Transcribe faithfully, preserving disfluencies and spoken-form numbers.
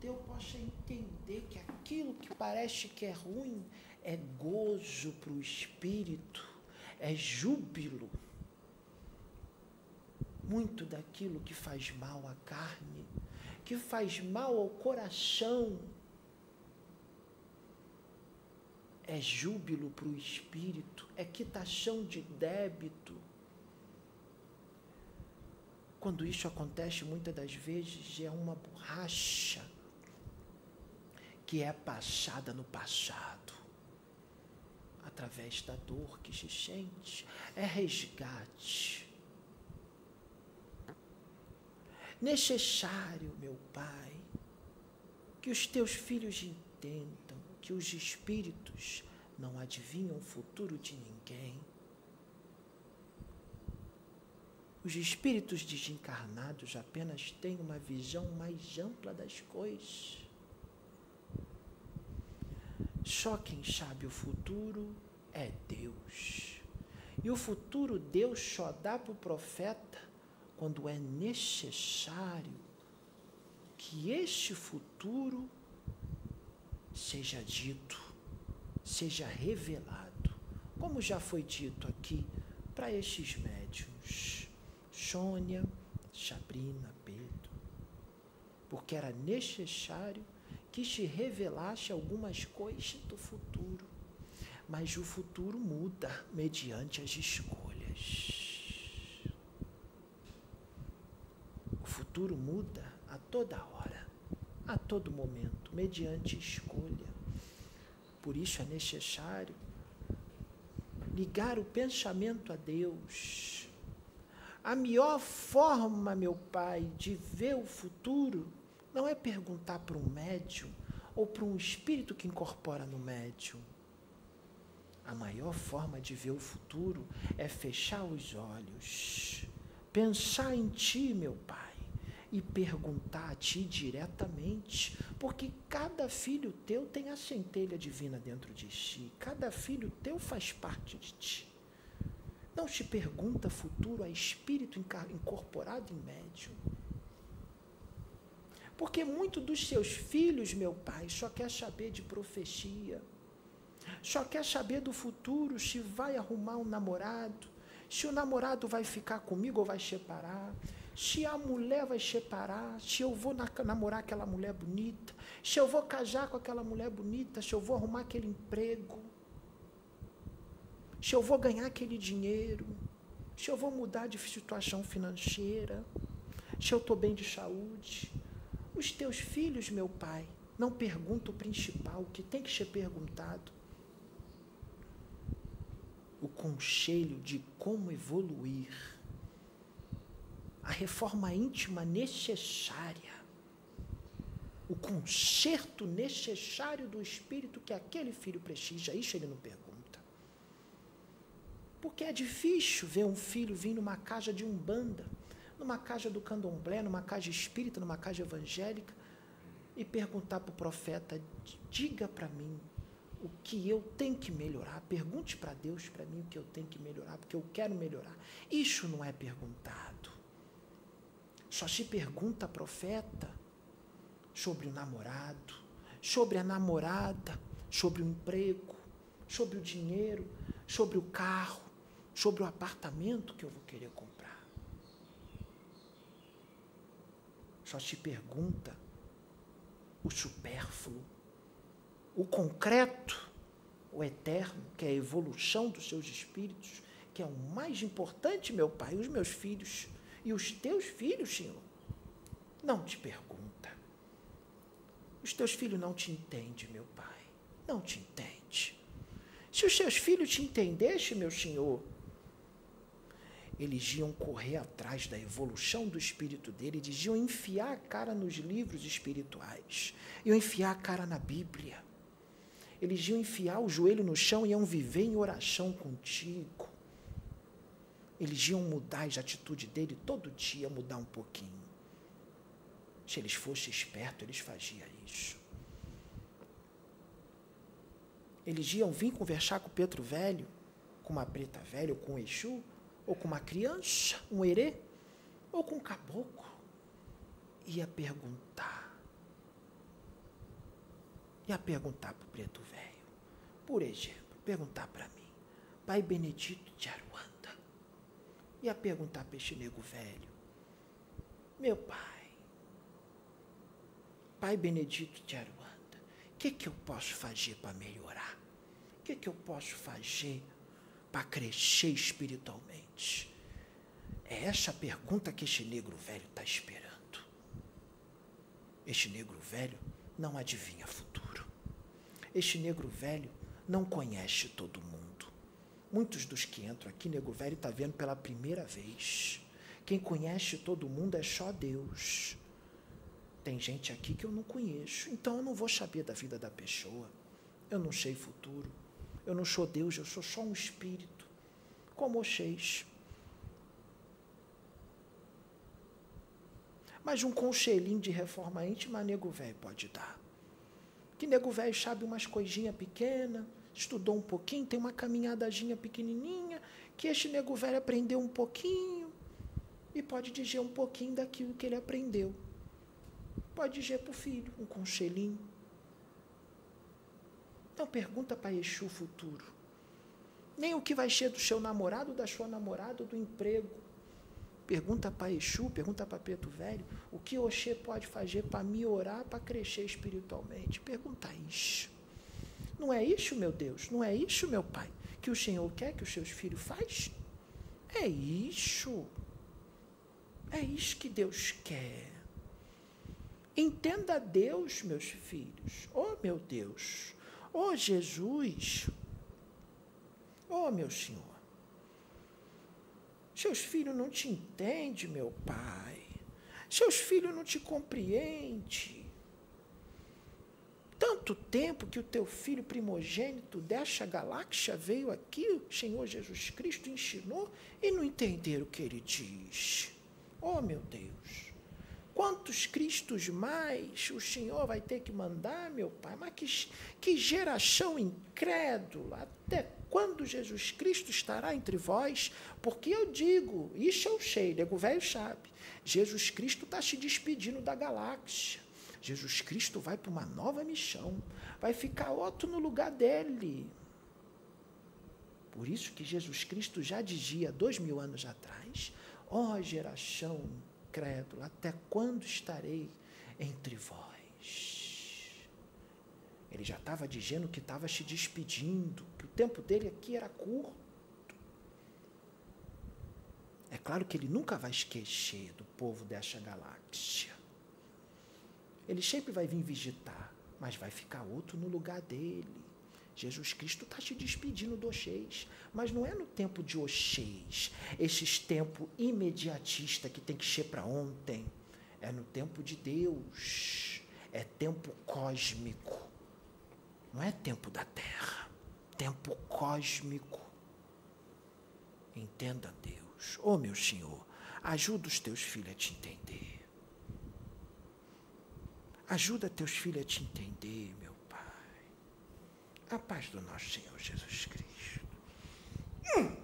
teu possa entender que aquilo que parece que é ruim é gozo para o espírito, é júbilo. Muito daquilo que faz mal à carne, que faz mal ao coração, é júbilo para o espírito, é quitação de débito. Quando isso acontece, muitas das vezes, é uma borracha que é passada no passado, através da dor que se sente, é resgate. Necessário, meu Pai, que os teus filhos entendam que os espíritos não adivinham o futuro de ninguém. Os espíritos desencarnados apenas têm uma visão mais ampla das coisas. Só quem sabe o futuro é Deus. E o futuro Deus só dá para o profeta quando é necessário que este futuro seja dito, seja revelado, como já foi dito aqui para estes médiuns. Sônia, Sabrina, Pedro, porque era necessário que se revelasse algumas coisas do futuro, mas o futuro muda mediante as escolhas. O futuro muda a toda hora, a todo momento, mediante escolha. Por isso é necessário ligar o pensamento a Deus. A melhor forma, meu Pai, de ver o futuro não é perguntar para um médium ou para um espírito que incorpora no médium. A maior forma de ver o futuro é fechar os olhos, pensar em Ti, meu Pai, e perguntar a Ti diretamente, porque cada filho Teu tem a centelha divina dentro de si, cada filho Teu faz parte de Ti. Não se pergunta futuro a espírito incorporado em médium. Porque muito dos seus filhos, meu Pai, só quer saber de profecia, só quer saber do futuro, se vai arrumar um namorado, se o namorado vai ficar comigo ou vai separar, se a mulher vai separar, se eu vou namorar aquela mulher bonita, se eu vou casar com aquela mulher bonita, se eu vou arrumar aquele emprego, se eu vou ganhar aquele dinheiro, se eu vou mudar de situação financeira, se eu estou bem de saúde. Os teus filhos, meu Pai, não perguntam o principal, o que tem que ser perguntado. O conselho de como evoluir, a reforma íntima necessária, o conserto necessário do espírito que aquele filho precisa, isso ele não pergunta. Porque é difícil ver um filho vir numa casa de umbanda, numa casa do candomblé, numa casa espírita, numa casa evangélica, e perguntar para o profeta, diga para mim o que eu tenho que melhorar, pergunte para Deus para mim o que eu tenho que melhorar, porque eu quero melhorar. Isso não é perguntado. Só se pergunta, profeta, sobre o namorado, sobre a namorada, sobre o emprego, sobre o dinheiro, sobre o carro, sobre o apartamento que eu vou querer comprar. Só se pergunta o supérfluo, o concreto, o eterno, que é a evolução dos seus espíritos, que é o mais importante, meu Pai, os meus filhos e os teus filhos, Senhor, não te pergunta. Os teus filhos não te entendem, meu Pai, não te entendem. Se os seus filhos te entendessem, meu Senhor, eles iam correr atrás da evolução do espírito dele, eles iam enfiar a cara nos livros espirituais, iam enfiar a cara na Bíblia, eles iam enfiar o joelho no chão e iam viver em oração contigo. Eles iam mudar as atitudes dele todo dia, mudar um pouquinho. Se eles fossem espertos, eles faziam isso. Eles iam vir conversar com o Pedro velho, com uma preta velha, ou com um Exu, ou com uma criança, um herê, ou com um caboclo. Ia perguntar, Ia perguntar para o preto velho, por exemplo, perguntar para mim, Pai Benedito de Aruanda. Ia perguntar para este nego velho, meu pai, Pai Benedito de Aruanda, o que, que eu posso fazer para melhorar? O que, que eu posso fazer para crescer espiritualmente? É essa a pergunta que este negro velho está esperando. Este negro velho não adivinha futuro. Este negro velho não conhece todo mundo. Muitos dos que entram aqui, negro velho está vendo pela primeira vez. Quem conhece todo mundo é só Deus. Tem gente aqui que eu não conheço, então eu não vou saber da vida da pessoa. Eu não sei futuro. Eu não sou Deus, eu sou só um espírito, como vocês. Mas um conselhinho de reforma íntima, nego velho pode dar. Que nego velho sabe umas coisinhas pequenas, estudou um pouquinho, tem uma caminhadazinha pequenininha, que este nego velho aprendeu um pouquinho e pode dizer um pouquinho daquilo que ele aprendeu. Pode dizer para o filho, um conselhinho. Então pergunta para Exu o futuro. Nem o que vai ser do seu namorado, da sua namorada, do emprego. Pergunta para Exu, pergunta para Preto Velho, o que Oxê pode fazer para melhorar, para crescer espiritualmente. Pergunta isso. Não é isso, meu Deus? Não é isso, meu Pai, que o Senhor quer que os seus filhos façam? É isso. É isso que Deus quer. Entenda Deus, meus filhos. Oh, meu Deus. Oh, Jesus. Oh, meu Senhor. Seus filhos não te entendem, meu Pai. Seus filhos não te compreendem. Tanto tempo que o teu filho primogênito desta galáxia veio aqui, o Senhor Jesus Cristo ensinou, e não entenderam o que ele diz. Oh, meu Deus. Quantos Cristos mais o Senhor vai ter que mandar, meu Pai? Mas que, que geração incrédula! Até quando Jesus Cristo estará entre vós? Porque eu digo, isso eu sei, nego velho sabe, Jesus Cristo está se despedindo da galáxia. Jesus Cristo vai para uma nova missão, vai ficar outro no lugar dele. Por isso que Jesus Cristo já dizia, dois mil anos atrás, ó oh, geração incrédula, até quando estarei entre vós? Ele já estava dizendo que estava se despedindo, que o tempo dele aqui era curto. É claro que ele nunca vai esquecer do povo desta galáxia. Ele sempre vai vir visitar, mas vai ficar outro no lugar dele. Jesus Cristo está se despedindo do Oxês, mas não é no tempo de Oxês, esses tempos imediatistas que tem que ser para ontem. É no tempo de Deus, é tempo cósmico. Não é tempo da Terra, tempo cósmico. Entenda Deus. Ô, meu Senhor, ajuda os teus filhos a te entender. Ajuda teus filhos a te entender, meu Pai. A paz do nosso Senhor Jesus Cristo. Hum.